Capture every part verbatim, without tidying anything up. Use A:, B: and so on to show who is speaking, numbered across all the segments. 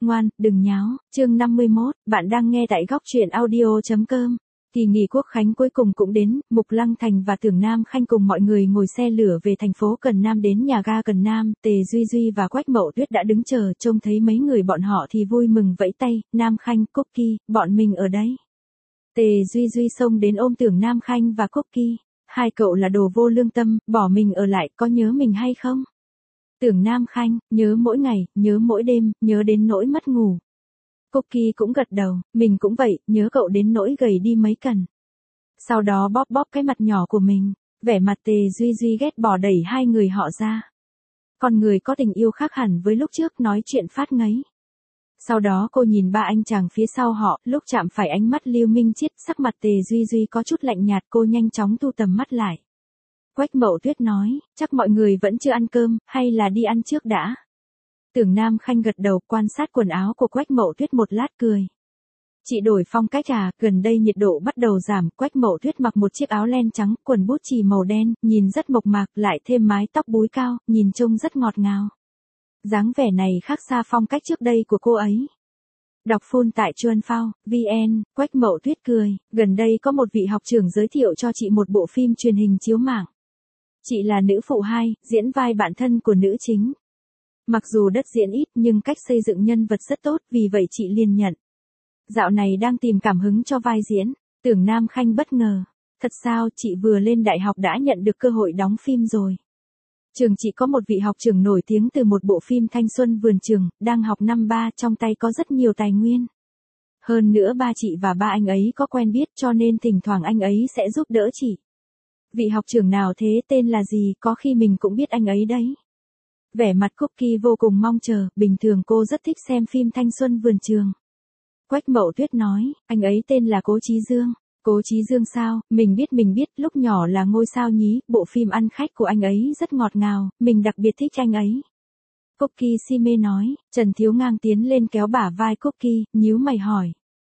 A: ngoan, đừng nháo. Chương năm mươi mốt, bạn đang nghe tại góc truyện audio chấm com. Kỳ nghỉ Quốc khánh cuối cùng cũng đến, Mục Lăng Thành và Tưởng Nam Khanh cùng mọi người ngồi xe lửa về thành phố Cần Nam đến nhà ga Cần Nam, Tề Duy Duy và Quách Mậu Tuyết đã đứng chờ, trông thấy mấy người bọn họ thì vui mừng vẫy tay, Nam Khanh, Cookie, bọn mình ở đấy. Tề Duy Duy xông đến ôm Tưởng Nam Khanh và Cookie, hai cậu là đồ vô lương tâm, bỏ mình ở lại, có nhớ mình hay không? Tưởng Nam Khanh, nhớ mỗi ngày, nhớ mỗi đêm, nhớ đến nỗi mất ngủ. Cookie cũng gật đầu, mình cũng vậy, nhớ cậu đến nỗi gầy đi mấy cân. Sau đó bóp bóp cái mặt nhỏ của mình, vẻ mặt Tề Duy Duy ghét bỏ đẩy hai người họ ra. Con người có tình yêu khác hẳn với lúc trước nói chuyện phát ngấy. Sau đó cô nhìn ba anh chàng phía sau họ, lúc chạm phải ánh mắt Lưu Minh Chiết, sắc mặt Tề Duy Duy có chút lạnh nhạt, cô nhanh chóng thu tầm mắt lại. Quách Mậu Tuyết nói, chắc mọi người vẫn chưa ăn cơm, hay là đi ăn trước đã. Tưởng Nam Khanh gật đầu, quan sát quần áo của Quách Mậu Tuyết một lát cười. Chị đổi phong cách à, gần đây nhiệt độ bắt đầu giảm, Quách Mậu Tuyết mặc một chiếc áo len trắng, quần bút chì màu đen, nhìn rất mộc mạc, lại thêm mái tóc búi cao, nhìn trông rất ngọt ngào. Dáng vẻ này khác xa phong cách trước đây của cô ấy. Đọc full tại Chuan Phao, vn, Quách Mậu Tuyết cười, gần đây có một vị học trưởng giới thiệu cho chị một bộ phim truyền hình chiếu mạng. Chị là nữ phụ hai, diễn vai bạn thân của nữ chính. Mặc dù đất diễn ít nhưng cách xây dựng nhân vật rất tốt, vì vậy chị liền nhận. Dạo này đang tìm cảm hứng cho vai diễn. Tưởng Nam Khanh bất ngờ. Thật sao, chị vừa lên đại học đã nhận được cơ hội đóng phim rồi. Trường chị có một vị học trưởng nổi tiếng từ một bộ phim Thanh Xuân Vườn Trường, đang học năm ba, trong tay có rất nhiều tài nguyên. Hơn nữa ba chị và ba anh ấy có quen biết, cho nên thỉnh thoảng anh ấy sẽ giúp đỡ chị. Vị học trưởng nào thế, tên là gì, có khi mình cũng biết anh ấy đấy. Vẻ mặt Cookie vô cùng mong chờ, bình thường cô rất thích xem phim Thanh Xuân Vườn Trường. Quách Mậu Tuyết nói, anh ấy tên là Cố Chí Dương. Cố Chí Dương sao, mình biết mình biết, lúc nhỏ là ngôi sao nhí, bộ phim ăn khách của anh ấy rất ngọt ngào, mình đặc biệt thích anh ấy. Cookie si mê nói, Trần Thiếu Ngang tiến lên kéo bả vai Cookie, nhíu mày hỏi.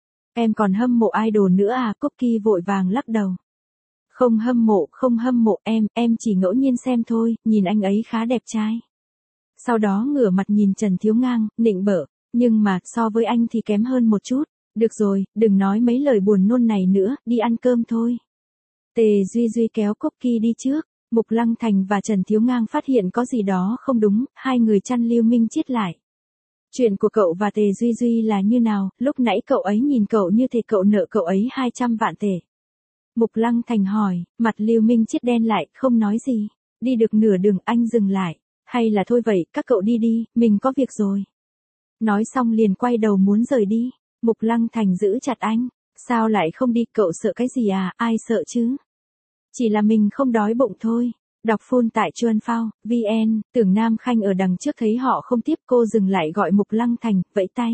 A: Em còn hâm mộ idol nữa à, Cookie vội vàng lắc đầu. Không hâm mộ, không hâm mộ em, em chỉ ngẫu nhiên xem thôi, nhìn anh ấy khá đẹp trai. Sau đó ngửa mặt nhìn Trần Thiếu Ngang, nịnh bợ, nhưng mà, so với anh thì kém hơn một chút. Được rồi, đừng nói mấy lời buồn nôn này nữa, đi ăn cơm thôi. Tề Duy Duy kéo Cookie đi trước, Mục Lăng Thành và Trần Thiếu Ngang phát hiện có gì đó không đúng, hai người chăn Lưu Minh Chiết lại. Chuyện của cậu và Tề Duy Duy là như nào, lúc nãy cậu ấy nhìn cậu như thể cậu nợ cậu ấy hai trăm vạn tệ. Mục Lăng Thành hỏi, mặt Lưu Minh Chiết đen lại, không nói gì. Đi được nửa đường anh dừng lại. Hay là thôi vậy, các cậu đi đi, mình có việc rồi. Nói xong liền quay đầu muốn rời đi. Mục Lăng Thành giữ chặt anh. Sao lại không đi, cậu sợ cái gì à, ai sợ chứ? Chỉ là mình không đói bụng thôi. Đọc full tại Chuan Phao, vn, Tưởng Nam Khanh ở đằng trước thấy họ không tiếp, cô dừng lại gọi Mục Lăng Thành, vẫy tay.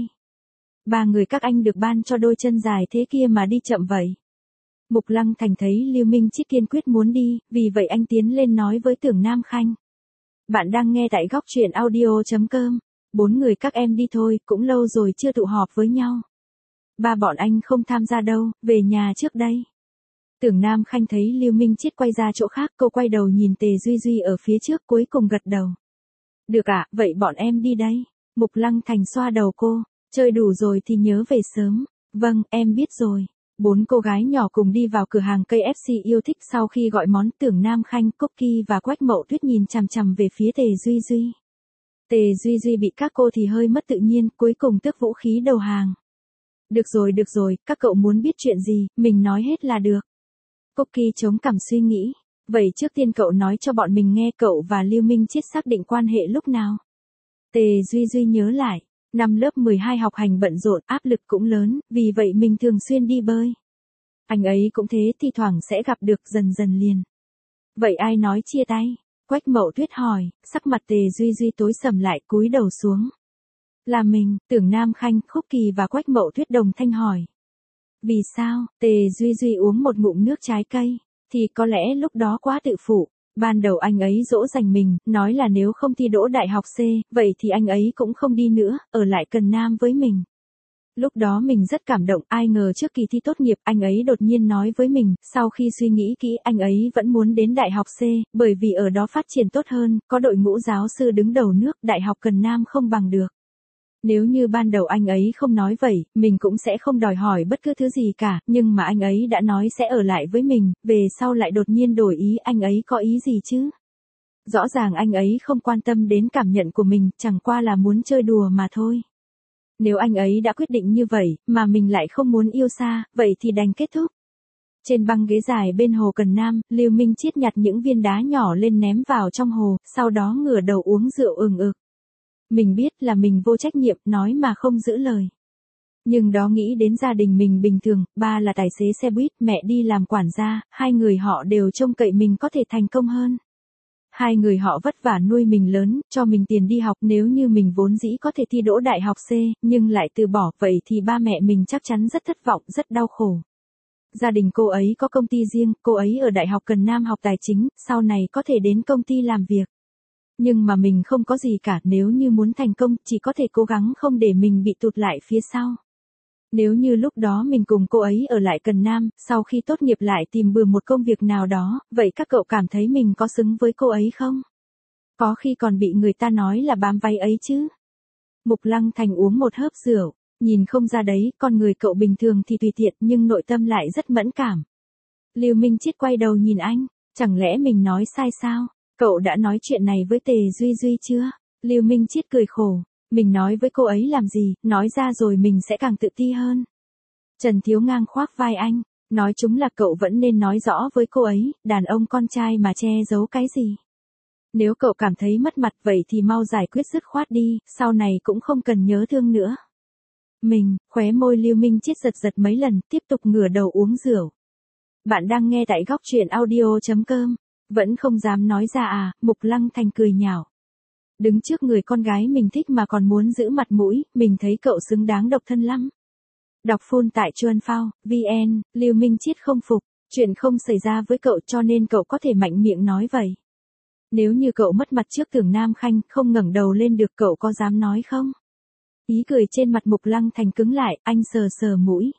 A: Ba người các anh được ban cho đôi chân dài thế kia mà đi chậm vậy. Mục Lăng Thành thấy Lưu Minh Chiết kiên quyết muốn đi, vì vậy anh tiến lên nói với Tưởng Nam Khanh. Bạn đang nghe tại góc truyện audio chấm com. Bốn người các em đi thôi, cũng lâu rồi chưa tụ họp với nhau. Ba bọn anh không tham gia đâu, về nhà trước đây. Tưởng Nam Khanh thấy Lưu Minh Chiết quay ra chỗ khác, cô quay đầu nhìn Tề Duy Duy ở phía trước, cuối cùng gật đầu. Được ạ, à, vậy bọn em đi đây. Mục Lăng Thành xoa đầu cô, chơi đủ rồi thì nhớ về sớm. Vâng, em biết rồi. Bốn cô gái nhỏ cùng đi vào cửa hàng cây ép xê yêu thích, sau khi gọi món, Tưởng Nam Khanh, Cookie và Quách Mậu Tuyết nhìn chằm chằm về phía Tề Duy Duy. Tề Duy Duy bị các cô thì hơi mất tự nhiên, cuối cùng tước vũ khí đầu hàng. Được rồi được rồi, các cậu muốn biết chuyện gì, mình nói hết là được. Cookie chống cằm suy nghĩ. Vậy trước tiên cậu nói cho bọn mình nghe, cậu và Lưu Minh Chiết xác định quan hệ lúc nào? Tề Duy Duy nhớ lại. Năm lớp mười hai học hành bận rộn, áp lực cũng lớn, vì vậy mình thường xuyên đi bơi. Anh ấy cũng thế, thi thoảng sẽ gặp được, dần dần liền. Vậy ai nói chia tay? Quách Mậu Tuyết hỏi, sắc mặt Tề Duy Duy tối sầm lại, cúi đầu xuống. Là mình, Tưởng Nam Khanh, Cookie và Quách Mậu Tuyết đồng thanh hỏi. Vì sao? Tề Duy Duy uống một ngụm nước trái cây, thì có lẽ lúc đó quá tự phụ. Ban đầu anh ấy dỗ dành mình, nói là nếu không thi đỗ đại học C, vậy thì anh ấy cũng không đi nữa, ở lại Cần Nam với mình. Lúc đó mình rất cảm động, ai ngờ trước kỳ thi tốt nghiệp, anh ấy đột nhiên nói với mình, sau khi suy nghĩ kỹ, anh ấy vẫn muốn đến đại học C, bởi vì ở đó phát triển tốt hơn, có đội ngũ giáo sư đứng đầu nước, đại học Cần Nam không bằng được. Nếu như ban đầu anh ấy không nói vậy, mình cũng sẽ không đòi hỏi bất cứ thứ gì cả, nhưng mà anh ấy đã nói sẽ ở lại với mình, về sau lại đột nhiên đổi ý, anh ấy có ý gì chứ? Rõ ràng anh ấy không quan tâm đến cảm nhận của mình, chẳng qua là muốn chơi đùa mà thôi. Nếu anh ấy đã quyết định như vậy, mà mình lại không muốn yêu xa, vậy thì đành kết thúc. Trên băng ghế dài bên hồ Cần Nam, Lưu Minh Chiết nhặt những viên đá nhỏ lên ném vào trong hồ, sau đó ngửa đầu uống rượu ừng ực. Mình biết là mình vô trách nhiệm, nói mà không giữ lời. Nhưng đó nghĩ đến gia đình mình bình thường, ba là tài xế xe buýt, mẹ đi làm quản gia, hai người họ đều trông cậy mình có thể thành công hơn. Hai người họ vất vả nuôi mình lớn, cho mình tiền đi học, nếu như mình vốn dĩ có thể thi đỗ đại học C, nhưng lại từ bỏ, vậy thì ba mẹ mình chắc chắn rất thất vọng, rất đau khổ. Gia đình cô ấy có công ty riêng, cô ấy ở Đại học Cần Nam học tài chính, sau này có thể đến công ty làm việc. Nhưng mà mình không có gì cả, nếu như muốn thành công, chỉ có thể cố gắng không để mình bị tụt lại phía sau. Nếu như lúc đó mình cùng cô ấy ở lại Cần Nam, sau khi tốt nghiệp lại tìm bừa một công việc nào đó, vậy các cậu cảm thấy mình có xứng với cô ấy không? Có khi còn bị người ta nói là bám váy ấy chứ. Mục Lăng Thành uống một hớp rượu, nhìn không ra đấy, con người cậu bình thường thì tùy tiện nhưng nội tâm lại rất mẫn cảm. Lưu Minh Chiết quay đầu nhìn anh, chẳng lẽ mình nói sai sao? Cậu đã nói chuyện này với Tề Duy Duy chưa? Lưu Minh Chiết cười khổ, mình nói với cô ấy làm gì, nói ra rồi mình sẽ càng tự ti hơn. Trần Thiếu Ngang khoác vai anh, nói chúng là cậu vẫn nên nói rõ với cô ấy, đàn ông con trai mà che giấu cái gì. Nếu cậu cảm thấy mất mặt vậy thì mau giải quyết dứt khoát đi, sau này cũng không cần nhớ thương nữa. Mình, khóe môi Lưu Minh Chiết giật giật mấy lần, tiếp tục ngửa đầu uống rượu. Bạn đang nghe tại góc truyện audio.com. Vẫn không dám nói ra à, Mục Lăng Thành cười nhạo. Đứng trước người con gái mình thích mà còn muốn giữ mặt mũi, mình thấy cậu xứng đáng độc thân lắm. Đọc full tại Chuan Phao, vê en, Lưu Minh Chiết không phục, chuyện không xảy ra với cậu cho nên cậu có thể mạnh miệng nói vậy. Nếu như cậu mất mặt trước Tưởng Nam Khanh, không ngẩng đầu lên được cậu có dám nói không? Ý cười trên mặt Mục Lăng Thành cứng lại, anh sờ sờ mũi.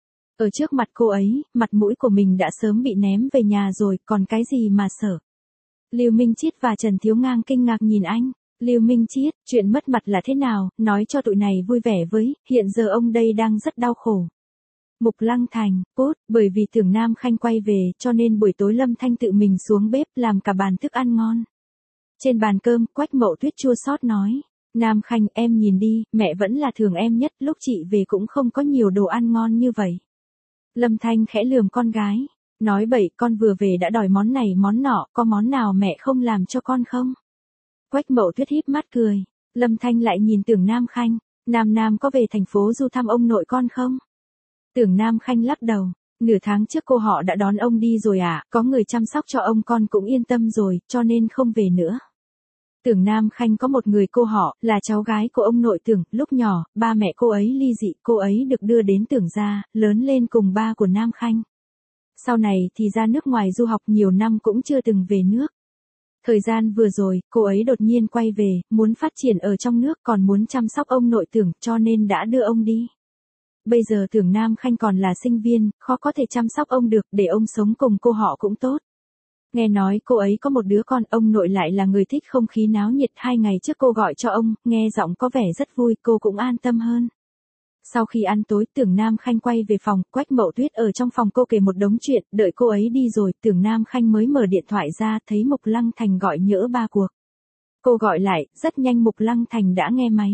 A: Ở trước mặt cô ấy, mặt mũi của mình đã sớm bị ném về nhà rồi, còn cái gì mà sợ. Lưu Minh Chiết và Trần Thiếu Ngang kinh ngạc nhìn anh. Lưu Minh Chiết, chuyện mất mặt là thế nào, nói cho tụi này vui vẻ với, hiện giờ ông đây đang rất đau khổ. Mục Lăng Thành, cốt, bởi vì Tưởng Nam Khanh quay về, cho nên buổi tối Lâm Thanh tự mình xuống bếp làm cả bàn thức ăn ngon. Trên bàn cơm, Quách Mậu Tuyết chua xót nói. Nam Khanh, em nhìn đi, mẹ vẫn là thường em nhất, lúc chị về cũng không có nhiều đồ ăn ngon như vậy. Lâm Thanh khẽ lườm con gái, nói bậy, con vừa về đã đòi món này món nọ, có món nào mẹ không làm cho con không? Quách Mậu Tuyết híp mắt cười, Lâm Thanh lại nhìn Tưởng Nam Khanh, Nam Nam có về thành phố du thăm ông nội con không? Tưởng Nam Khanh lắc đầu, nửa tháng trước cô họ đã đón ông đi rồi à, có người chăm sóc cho ông con cũng yên tâm rồi, cho nên không về nữa. Tưởng Nam Khanh có một người cô họ, là cháu gái của ông nội Tưởng, lúc nhỏ, ba mẹ cô ấy ly dị, cô ấy được đưa đến Tưởng gia, lớn lên cùng ba của Nam Khanh. Sau này thì ra nước ngoài du học nhiều năm cũng chưa từng về nước. Thời gian vừa rồi, cô ấy đột nhiên quay về, muốn phát triển ở trong nước còn muốn chăm sóc ông nội Tưởng cho nên đã đưa ông đi. Bây giờ Tưởng Nam Khanh còn là sinh viên, khó có thể chăm sóc ông được, để ông sống cùng cô họ cũng tốt. Nghe nói cô ấy có một đứa con, ông nội lại là người thích không khí náo nhiệt, hai ngày trước cô gọi cho ông, nghe giọng có vẻ rất vui, cô cũng an tâm hơn. Sau khi ăn tối, Tưởng Nam Khanh quay về phòng, Quách Mậu Tuyết ở trong phòng cô kể một đống chuyện, đợi cô ấy đi rồi, Tưởng Nam Khanh mới mở điện thoại ra, thấy Mục Lăng Thành gọi nhỡ ba cuộc. Cô gọi lại, rất nhanh Mục Lăng Thành đã nghe máy.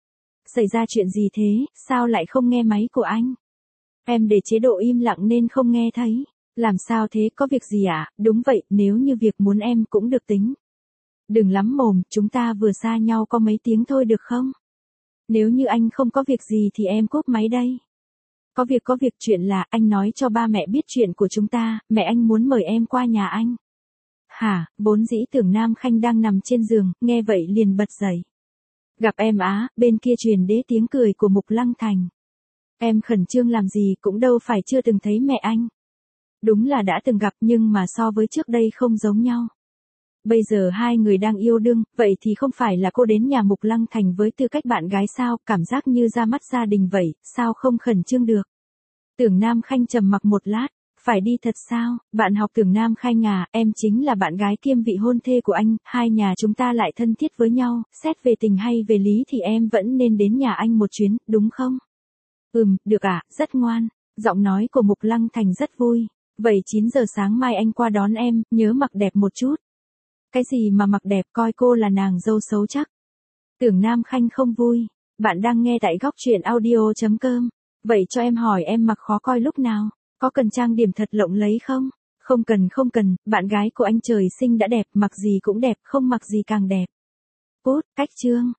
A: Xảy ra chuyện gì thế, sao lại không nghe máy của anh? Em để chế độ im lặng nên không nghe thấy. Làm sao thế, có việc gì ạ? À? Đúng vậy, nếu như việc muốn em cũng được tính. Đừng lắm mồm, chúng ta vừa xa nhau có mấy tiếng thôi được không? Nếu như anh không có việc gì thì em cúp máy đây. Có việc có việc chuyện là, anh nói cho ba mẹ biết chuyện của chúng ta, mẹ anh muốn mời em qua nhà anh. Hả, vốn dĩ Tưởng Nam Khanh đang nằm trên giường, nghe vậy liền bật dậy. Gặp em á, bên kia truyền đến tiếng cười của Mục Lăng Thành. Em khẩn trương làm gì, cũng đâu phải chưa từng thấy mẹ anh. Đúng là đã từng gặp nhưng mà so với trước đây không giống nhau. Bây giờ hai người đang yêu đương, vậy thì không phải là cô đến nhà Mục Lăng Thành với tư cách bạn gái sao, cảm giác như ra mắt gia đình vậy, sao không khẩn trương được. Tưởng Nam Khanh trầm mặc một lát, Phải đi thật sao? Bạn học Tưởng Nam Khanh à, em chính là bạn gái kiêm vị hôn thê của anh, hai nhà chúng ta lại thân thiết với nhau, xét về tình hay về lý thì em vẫn nên đến nhà anh một chuyến, đúng không? Ừm, được ạ, rất ngoan. Giọng nói của Mục Lăng Thành rất vui. Vậy chín giờ sáng mai anh qua đón em, nhớ mặc đẹp một chút. Cái gì mà mặc đẹp, coi cô là nàng dâu xấu chắc. Tưởng Nam Khanh không vui. Bạn đang nghe tại góc truyện audio.com. Vậy cho em hỏi em mặc khó coi lúc nào? Có cần trang điểm thật lộng lẫy không? Không cần không cần, bạn gái của anh trời sinh đã đẹp, mặc gì cũng đẹp, không mặc gì càng đẹp. Cút, cách chương.